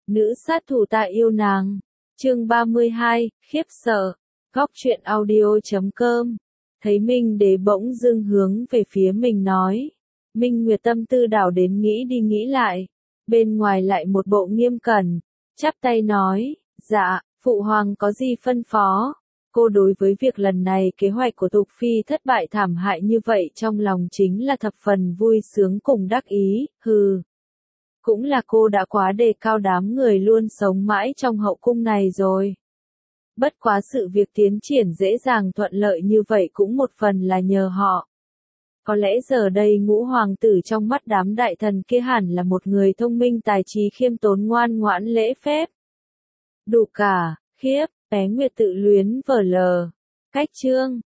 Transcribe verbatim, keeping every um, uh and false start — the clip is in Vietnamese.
Nữ sát thủ ta yêu nàng. Chương ba mươi hai, khiếp sợ. Góc truyện audio chấm com. Thấy Minh Đế bỗng dưng hướng về phía mình nói. Minh Nguyệt tâm tư đảo đến nghĩ đi nghĩ lại. Bên ngoài lại một bộ nghiêm cẩn. Chắp tay nói, dạ, phụ hoàng có gì phân phó. Cô đối với việc lần này kế hoạch của Tục Phi thất bại thảm hại như vậy trong lòng chính là thập phần vui sướng cùng đắc ý, hừ. Cũng là cô đã quá đề cao đám người luôn sống mãi trong hậu cung này rồi. Bất quá sự việc tiến triển dễ dàng thuận lợi như vậy cũng một phần là nhờ họ. Có lẽ giờ đây ngũ hoàng tử trong mắt đám đại thần kia hẳn là một người thông minh tài trí khiêm tốn ngoan ngoãn lễ phép. Đủ cả, khiếp, bé Nguyệt tự luyến vờ lờ. Cách chương.